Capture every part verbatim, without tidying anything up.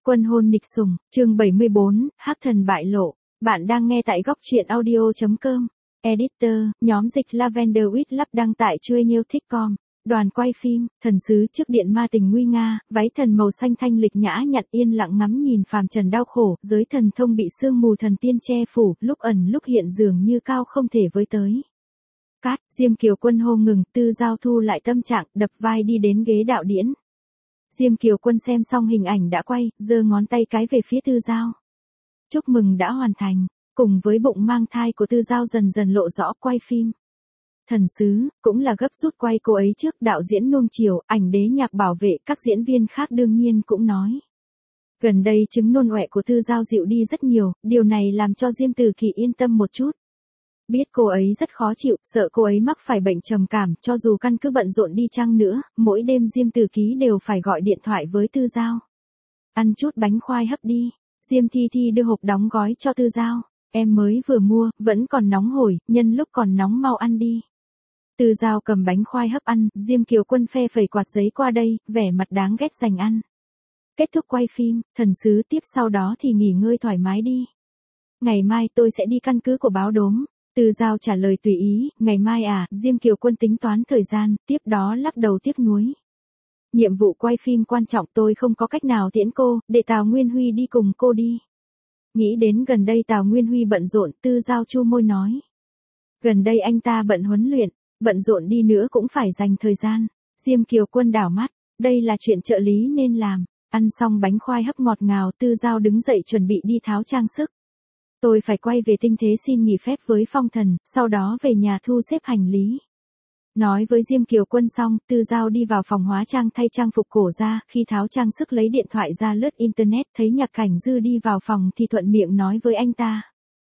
Quân hôn nịch sủng, chương bảy mươi bốn, hắc thần bại lộ. Bạn đang nghe tại góc truyện audio chấm com. Editor, nhóm dịch Lavender with Love đăng tại chuyenêu thích com. Đoàn quay phim, thần sứ trước điện ma tình nguy nga, váy thần màu xanh thanh lịch nhã nhặn yên lặng ngắm nhìn phàm trần đau khổ, giới thần thông bị sương mù thần tiên che phủ, lúc ẩn lúc hiện dường như cao không thể với tới. Cát, Diêm Kiều Quân hô ngừng, Tư Giao thu lại tâm trạng, đập vai đi đến ghế đạo điển. Diêm Kiều Quân xem xong hình ảnh đã quay, giơ ngón tay cái về phía Tư Giao. Chúc mừng đã hoàn thành, cùng với bụng mang thai của Tư Giao dần dần lộ rõ quay phim. Thần sứ, cũng là gấp rút quay cô ấy trước, đạo diễn nuông chiều, ảnh đế nhạc bảo vệ, các diễn viên khác đương nhiên cũng nói. Gần đây chứng nôn ọe của Tư Giao dịu đi rất nhiều, điều này làm cho Diêm Từ Kỳ yên tâm một chút. Biết cô ấy rất khó chịu, sợ cô ấy mắc phải bệnh trầm cảm, cho dù căn cứ bận rộn đi chăng nữa, mỗi đêm Diêm Từ Ký đều phải gọi điện thoại với Tư Giao. Ăn chút bánh khoai hấp đi. Diêm Thi Thi đưa hộp đóng gói cho Tư Giao. Em mới vừa mua, vẫn còn nóng hổi, nhân lúc còn nóng mau ăn đi. Tư Giao cầm bánh khoai hấp ăn, Diêm Kiều Quân phe phẩy quạt giấy qua đây, vẻ mặt đáng ghét dành ăn. Kết thúc quay phim, thần sứ tiếp sau đó thì nghỉ ngơi thoải mái đi. Ngày mai tôi sẽ đi căn cứ của báo đốm. Tư Giao trả lời tùy ý, ngày mai à, Diêm Kiều Quân tính toán thời gian, tiếp đó lắc đầu tiếc nuối. Nhiệm vụ quay phim quan trọng, tôi không có cách nào tiễn cô, để Tào Nguyên Huy đi cùng cô đi. Nghĩ đến gần đây Tào Nguyên Huy bận rộn, Tư Giao chu môi nói. Gần đây anh ta bận huấn luyện, bận rộn đi nữa cũng phải dành thời gian. Diêm Kiều Quân đảo mắt, đây là chuyện trợ lý nên làm. Ăn xong bánh khoai hấp ngọt ngào, Tư Giao đứng dậy chuẩn bị đi tháo trang sức. Tôi phải quay về tinh thế xin nghỉ phép với Phong Thần, sau đó về nhà thu xếp hành lý. Nói với Diêm Kiều Quân xong, Tư Giao đi vào phòng hóa trang thay trang phục cổ ra, khi tháo trang sức lấy điện thoại ra lướt internet, thấy Nhạc Cảnh Dư đi vào phòng thì thuận miệng nói với anh ta.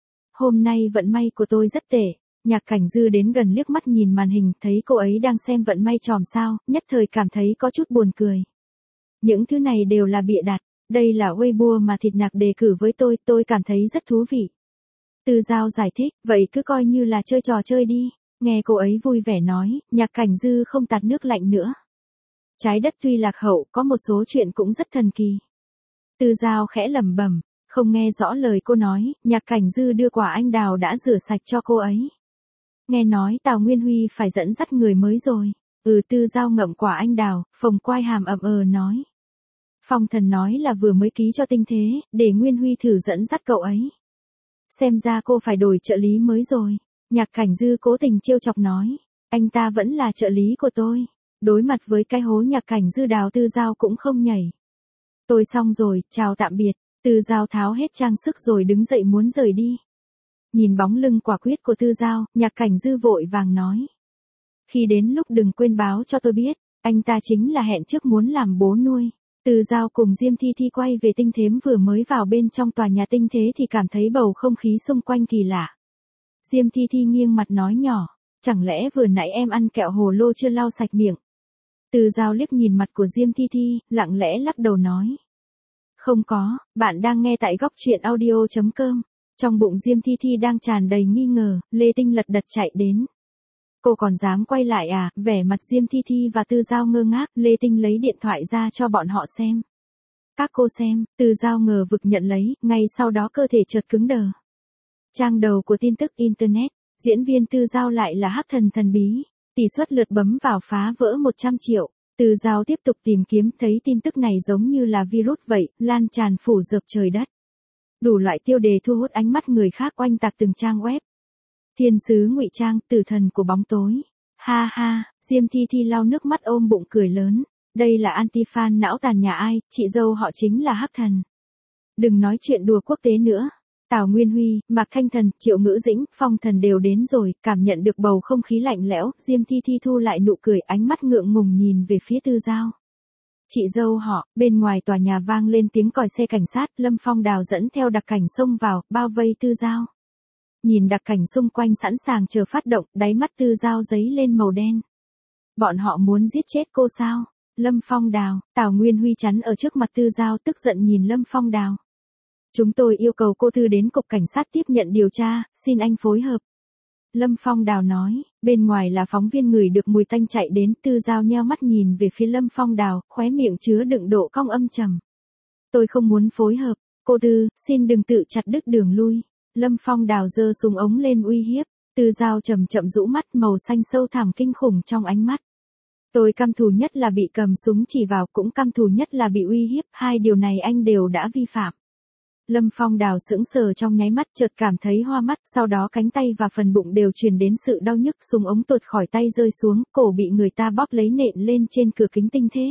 Hôm nay vận may của tôi rất tệ. Nhạc Cảnh Dư đến gần liếc mắt nhìn màn hình, thấy cô ấy đang xem vận may chòm sao, nhất thời cảm thấy có chút buồn cười. Những thứ này đều là bịa đặt. Đây là Weibo mà Thịt Nạc đề cử với tôi, tôi cảm thấy rất thú vị. Tư Giao giải thích, vậy cứ coi như là chơi trò chơi đi. Nghe cô ấy vui vẻ nói, Nhạc Cảnh Dư không tạt nước lạnh nữa. Trái đất tuy lạc hậu, có một số chuyện cũng rất thần kỳ. Tư Giao khẽ lẩm bẩm, không nghe rõ lời cô nói, Nhạc Cảnh Dư đưa quả anh đào đã rửa sạch cho cô ấy. Nghe nói Tào Nguyên Huy phải dẫn dắt người mới rồi. Ừ, Tư Giao ngậm quả anh đào, phồng quai hàm ậm ờ nói. Phong Thần nói là vừa mới ký cho tinh thế, để Nguyên Huy thử dẫn dắt cậu ấy. Xem ra cô phải đổi trợ lý mới rồi. Nhạc Cảnh Dư cố tình trêu chọc nói. Anh ta vẫn là trợ lý của tôi. Đối mặt với cái hố Nhạc Cảnh Dư đào, Tư Giao cũng không nhảy. Tôi xong rồi, chào tạm biệt. Tư Giao tháo hết trang sức rồi đứng dậy muốn rời đi. Nhìn bóng lưng quả quyết của Tư Giao, Nhạc Cảnh Dư vội vàng nói. Khi đến lúc đừng quên báo cho tôi biết, anh ta chính là hẹn trước muốn làm bố nuôi. Tư Giao cùng Diêm Thi Thi quay về tinh thếm vừa mới vào bên trong tòa nhà tinh thế thì cảm thấy bầu không khí xung quanh kỳ lạ. Diêm Thi Thi nghiêng mặt nói nhỏ, chẳng lẽ vừa nãy em ăn kẹo hồ lô chưa lau sạch miệng? Tư Giao liếc nhìn mặt của Diêm Thi Thi, lặng lẽ lắc đầu nói. Không có, bạn đang nghe tại góc truyện audio chấm com. Trong bụng Diêm Thi Thi đang tràn đầy nghi ngờ, Lê Tinh lật đật chạy đến. Cô còn dám quay lại à? Vẻ mặt Diêm Thi Thi và Tư Giao ngơ ngác, Lê Tinh lấy điện thoại ra cho bọn họ xem. Các cô xem, Tư Giao ngờ vực nhận lấy, ngay sau đó cơ thể chợt cứng đờ. Trang đầu của tin tức Internet, diễn viên Tư Giao lại là hắc thần thần bí, tỷ suất lượt bấm vào phá vỡ một trăm triệu. Tư Giao tiếp tục tìm kiếm, thấy tin tức này giống như là virus vậy, lan tràn phủ rợp trời đất. Đủ loại tiêu đề thu hút ánh mắt người khác oanh tạc từng trang web. Thiên sứ ngụy trang, tử thần của bóng tối. Ha ha, Diêm Thi Thi lau nước mắt ôm bụng cười lớn. Đây là anti-fan não tàn nhà ai, chị dâu họ chính là hắc thần. Đừng nói chuyện đùa quốc tế nữa. Tào Nguyên Huy, Mạc Thanh Thần, Triệu Ngữ Dĩnh, Phong Thần đều đến rồi, cảm nhận được bầu không khí lạnh lẽo, Diêm Thi Thi thu lại nụ cười, ánh mắt ngượng ngùng nhìn về phía Tư Giao. Chị dâu họ, bên ngoài tòa nhà vang lên tiếng còi xe cảnh sát, Lâm Phong Đào dẫn theo đặc cảnh xông vào, bao vây Tư Giao. Nhìn đặc cảnh xung quanh sẵn sàng chờ phát động, đáy mắt Tư Giao giấy lên màu đen. Bọn họ muốn giết chết cô sao? Lâm Phong Đào, Tào Nguyên Huy chắn ở trước mặt Tư Giao tức giận nhìn Lâm Phong Đào. Chúng tôi yêu cầu cô Tư đến cục cảnh sát tiếp nhận điều tra, xin anh phối hợp. Lâm Phong Đào nói, bên ngoài là phóng viên ngửi được mùi tanh chạy đến, Tư Giao nheo mắt nhìn về phía Lâm Phong Đào, khóe miệng chứa đựng độ cong âm trầm. Tôi không muốn phối hợp. Cô Tư, xin đừng tự chặt đứt đường lui. Lâm Phong Đào giơ súng ống lên uy hiếp. Tư Giao chậm chậm rũ mắt, màu xanh sâu thẳm kinh khủng trong ánh mắt. Tôi căm thù nhất là bị cầm súng chỉ vào, cũng căm thù nhất là bị uy hiếp, hai điều này anh đều đã vi phạm. Lâm Phong Đào sững sờ trong nháy mắt, chợt cảm thấy hoa mắt, sau đó cánh tay và phần bụng đều truyền đến sự đau nhức, súng ống tuột khỏi tay rơi xuống, cổ bị người ta bóp lấy nện lên trên cửa kính tinh thế.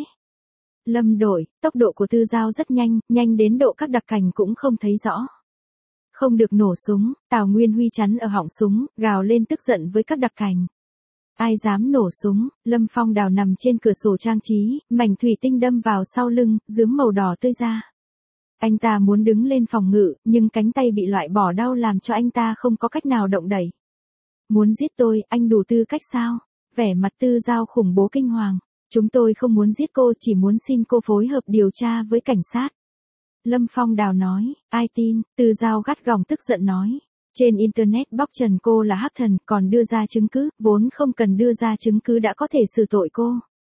Lâm đội, tốc độ của Tư Giao rất nhanh, nhanh đến độ các đặc cảnh cũng không thấy rõ. Không được nổ súng, Tào Nguyên Huy chắn ở họng súng, gào lên tức giận với các đặc cảnh. Ai dám nổ súng? Lâm Phong Đào nằm trên cửa sổ trang trí, mảnh thủy tinh đâm vào sau lưng, dướm màu đỏ tươi ra. Anh ta muốn đứng lên phòng ngự, nhưng cánh tay bị loại bỏ đau làm cho anh ta không có cách nào động đẩy. Muốn giết tôi, anh đủ tư cách sao? Vẻ mặt Tư Giao khủng bố kinh hoàng. Chúng tôi không muốn giết cô, chỉ muốn xin cô phối hợp điều tra với cảnh sát. Lâm Phong Đào nói, ai tin? Tư Giao gắt gỏng tức giận nói. Trên Internet bóc trần cô là hắc thần, còn đưa ra chứng cứ, vốn không cần đưa ra chứng cứ đã có thể xử tội cô.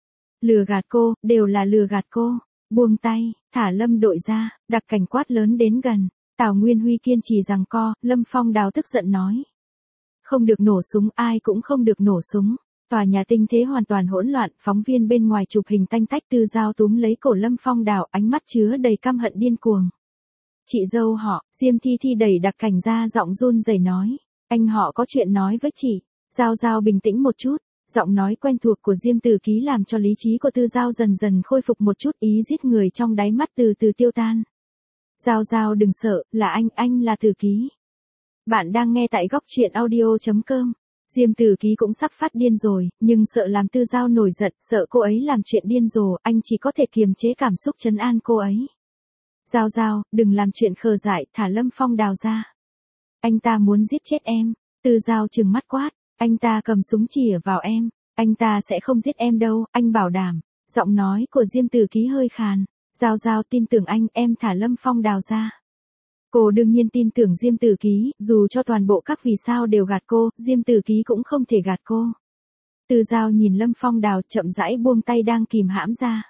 Lừa gạt cô, đều là lừa gạt cô. Buông tay, thả Lâm đội ra, đặc cảnh quát lớn đến gần. Tào Nguyên Huy kiên trì giằng co, Lâm Phong Đào tức giận nói. Không được nổ súng, ai cũng không được nổ súng. Tòa nhà tinh thế hoàn toàn hỗn loạn, phóng viên bên ngoài chụp hình tanh tách. Tư Giao túm lấy cổ Lâm Phong Đào, ánh mắt chứa đầy căm hận điên cuồng. Chị dâu họ, Diêm Thi Thi đẩy đặc cảnh ra, giọng run rẩy nói. Anh họ có chuyện nói với chị. Giao Giao bình tĩnh một chút. Giọng nói quen thuộc của Diêm Tử Ký làm cho lý trí của Tư Giao dần dần khôi phục một chút, ý giết người trong đáy mắt từ từ tiêu tan. Giao Giao đừng sợ, là anh, anh là Tử Ký. Bạn đang nghe tại góc truyện audio chấm com. Diêm Tử Ký cũng sắp phát điên rồi, nhưng sợ làm Tư Giao nổi giận, sợ cô ấy làm chuyện điên rồ, anh chỉ có thể kiềm chế cảm xúc trấn an cô ấy. Giao Giao, đừng làm chuyện khờ dại, thả Lâm Phong Đào ra. Anh ta muốn giết chết em. Tư Giao trừng mắt quát. Anh ta cầm súng chĩa vào em. Anh ta sẽ không giết em đâu, anh bảo đảm. Giọng nói của Diêm Tử Ký hơi khàn. Giao Giao tin tưởng anh, em thả Lâm Phong Đào ra. Cô đương nhiên tin tưởng Diêm Tử Ký, dù cho toàn bộ các vì sao đều gạt cô, Diêm Tử Ký cũng không thể gạt cô. Tư Giao nhìn Lâm Phong Đào chậm rãi buông tay đang kìm hãm ra.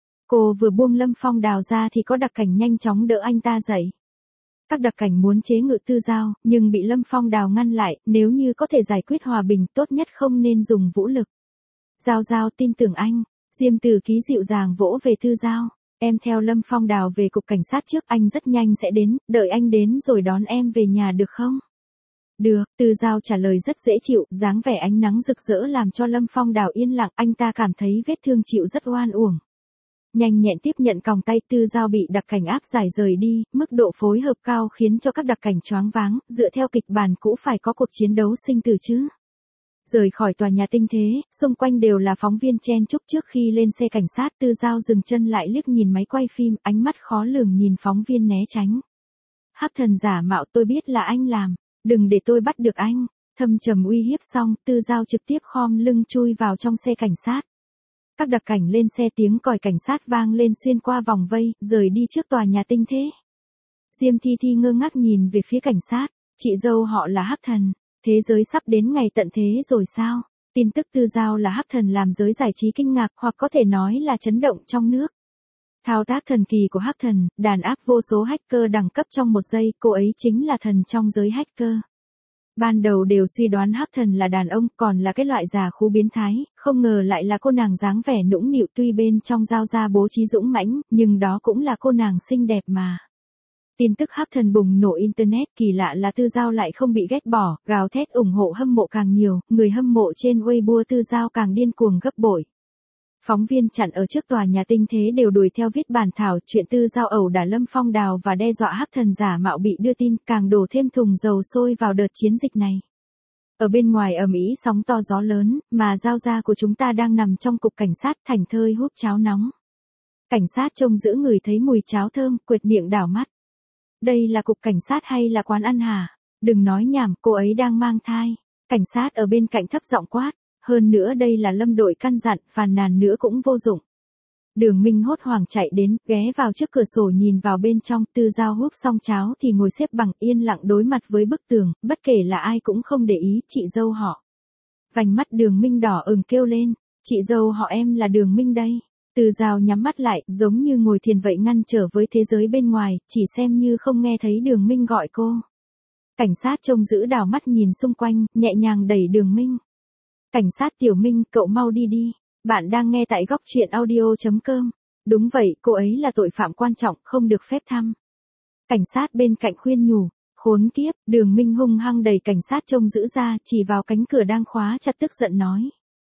Cô vừa buông Lâm Phong Đào ra thì có đặc cảnh nhanh chóng đỡ anh ta dậy. Các đặc cảnh muốn chế ngự Tư Giao, nhưng bị Lâm Phong Đào ngăn lại, nếu như có thể giải quyết hòa bình tốt nhất không nên dùng vũ lực. Giao Giao tin tưởng anh. Diêm Tử Ký dịu dàng vỗ về Tư Giao. Em theo Lâm Phong Đào về cục cảnh sát trước, anh rất nhanh sẽ đến, đợi anh đến rồi đón em về nhà được không? Được, Tư Giao trả lời rất dễ chịu, dáng vẻ ánh nắng rực rỡ làm cho Lâm Phong Đào yên lặng, anh ta cảm thấy vết thương chịu rất oan uổng. Nhanh nhẹn tiếp nhận còng tay, Tư Giao bị đặc cảnh áp giải rời đi, mức độ phối hợp cao khiến cho các đặc cảnh choáng váng, dựa theo kịch bản cũ phải có cuộc chiến đấu sinh tử chứ. Rời khỏi tòa nhà tinh thế, xung quanh đều là phóng viên chen chúc. Trước khi lên xe cảnh sát, Tư Giao dừng chân lại liếc nhìn máy quay phim, ánh mắt khó lường nhìn phóng viên né tránh. Hắc thần giả mạo, tôi biết là anh làm, đừng để tôi bắt được anh. Thâm trầm uy hiếp xong, Tư Giao trực tiếp khom lưng chui vào trong xe cảnh sát. Các đặc cảnh lên xe, tiếng còi cảnh sát vang lên xuyên qua vòng vây, rời đi trước tòa nhà tinh thế. Diêm Thi Thi ngơ ngác nhìn về phía cảnh sát, chị dâu họ là hắc thần, thế giới sắp đến ngày tận thế rồi sao? Tin tức Tư Giao là hắc thần làm giới giải trí kinh ngạc, hoặc có thể nói là chấn động trong nước. Thao tác thần kỳ của hắc thần, đàn áp vô số hacker đẳng cấp trong một giây, cô ấy chính là thần trong giới hacker. Ban đầu đều suy đoán hắc thần là đàn ông, còn là cái loại già khú biến thái, không ngờ lại là cô nàng dáng vẻ nũng nịu, tuy bên trong Giao ra bố trí dũng mãnh, nhưng đó cũng là cô nàng xinh đẹp mà. Tin tức hắc thần bùng nổ Internet, kỳ lạ là Tư Giao lại không bị ghét bỏ, gào thét ủng hộ hâm mộ càng nhiều, người hâm mộ trên Weibo Tư Giao càng điên cuồng gấp bội. Phóng viên chặn ở trước tòa nhà tinh thế đều đuổi theo viết bản thảo chuyện Tư Giao ẩu đả Lâm Phong Đào và đe dọa hắc thần giả mạo bị đưa tin, càng đổ thêm thùng dầu sôi vào đợt chiến dịch này. Ở bên ngoài ầm ĩ sóng to gió lớn, mà Giao gia của chúng ta đang nằm trong cục cảnh sát thảnh thơi húp cháo nóng. Cảnh sát trông giữ người thấy mùi cháo thơm, quệt miệng đảo mắt. Đây là cục cảnh sát hay là quán ăn hả? Đừng nói nhảm, cô ấy đang mang thai. Cảnh sát ở bên cạnh thấp giọng quát. Hơn nữa đây là Lâm đội căn dặn, phàn nàn nữa cũng vô dụng. Đường Minh hốt hoảng chạy đến, ghé vào trước cửa sổ nhìn vào bên trong. Tư Giao húp xong cháo thì ngồi xếp bằng yên lặng đối mặt với bức tường, bất kể là ai cũng không để ý. Chị dâu họ. Vành mắt Đường Minh đỏ ửng kêu lên, chị dâu họ em là Đường Minh đây. Từ Dao nhắm mắt lại, giống như ngồi thiền vậy ngăn trở với thế giới bên ngoài, chỉ xem như không nghe thấy Đường Minh gọi cô. Cảnh sát trông giữ đảo mắt nhìn xung quanh, nhẹ nhàng đẩy Đường Minh. Cảnh sát Tiểu Minh, cậu mau đi đi. Bạn đang nghe tại góc truyện audio chấm com. Đúng vậy, cô ấy là tội phạm quan trọng, không được phép thăm. Cảnh sát bên cạnh khuyên nhủ. Khốn kiếp, Đường Minh hung hăng đẩy cảnh sát trông giữ ra, chỉ vào cánh cửa đang khóa chặt tức giận nói.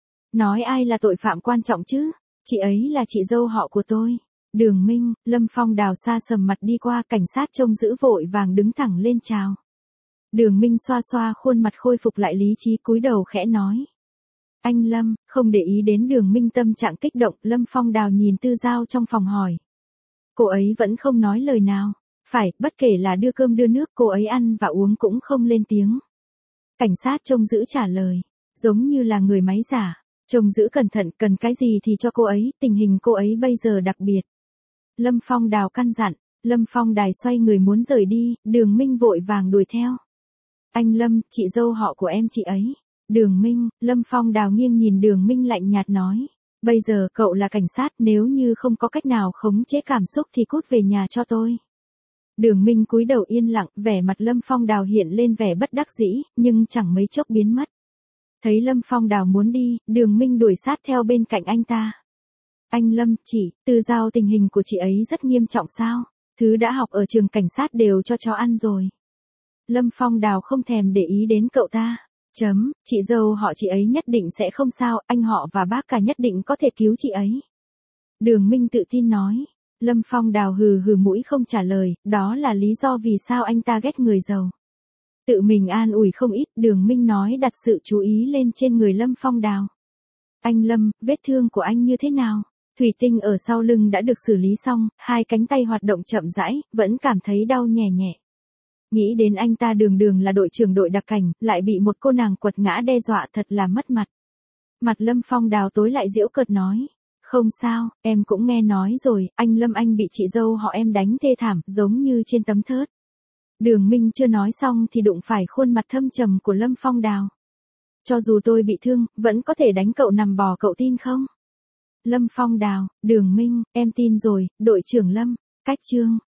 Nói ai là tội phạm quan trọng chứ? Chị ấy là chị dâu họ của tôi. Đường Minh, Lâm Phong Đào xa sầm mặt đi qua, cảnh sát trông giữ vội vàng đứng thẳng lên chào. Đường Minh xoa xoa khuôn mặt khôi phục lại lý trí, cúi đầu khẽ nói. Anh Lâm, không để ý đến Đường Minh tâm trạng kích động, Lâm Phong Đào nhìn Tư Dao trong phòng hỏi. Cô ấy vẫn không nói lời nào. Phải, bất kể là đưa cơm đưa nước, cô ấy ăn và uống cũng không lên tiếng. Cảnh sát trông giữ trả lời. Giống như là người máy giả. Trông giữ cẩn thận, cần cái gì thì cho cô ấy, tình hình cô ấy bây giờ đặc biệt. Lâm Phong Đào căn dặn. Lâm Phong Đài xoay người muốn rời đi, Đường Minh vội vàng đuổi theo. Anh Lâm, chị dâu họ của em chị ấy. Đường Minh, Lâm Phong Đào nghiêng nhìn Đường Minh lạnh nhạt nói. Bây giờ cậu là cảnh sát, nếu như không có cách nào khống chế cảm xúc thì cút về nhà cho tôi. Đường Minh cúi đầu yên lặng, vẻ mặt Lâm Phong Đào hiện lên vẻ bất đắc dĩ, nhưng chẳng mấy chốc biến mất. Thấy Lâm Phong Đào muốn đi, Đường Minh đuổi sát theo bên cạnh anh ta. Anh Lâm, chị, Tư Dao tình hình của chị ấy rất nghiêm trọng sao? Thứ đã học ở trường cảnh sát đều cho chó ăn rồi. Lâm Phong Đào không thèm để ý đến cậu ta. Chấm, chị dâu họ chị ấy nhất định sẽ không sao, anh họ và bác cả nhất định có thể cứu chị ấy. Đường Minh tự tin nói. Lâm Phong Đào hừ hừ mũi không trả lời, đó là lý do vì sao anh ta ghét người giàu. Tự mình an ủi không ít, Đường Minh nói đặt sự chú ý lên trên người Lâm Phong Đào. Anh Lâm, vết thương của anh như thế nào? Thủy tinh ở sau lưng đã được xử lý xong, hai cánh tay hoạt động chậm rãi, vẫn cảm thấy đau nhẹ nhẹ. Nghĩ đến anh ta đường đường là đội trưởng đội đặc cảnh, lại bị một cô nàng quật ngã đe dọa thật là mất mặt. Mặt Lâm Phong Đào tối lại giễu cợt nói. Không sao, em cũng nghe nói rồi, anh Lâm anh bị chị dâu họ em đánh thê thảm, giống như trên tấm thớt. Đường Minh chưa nói xong thì đụng phải khuôn mặt thâm trầm của Lâm Phong Đào. Cho dù tôi bị thương, vẫn có thể đánh cậu nằm bò, cậu tin không? Lâm Phong Đào, Đường Minh, em tin rồi, đội trưởng Lâm. Cách chương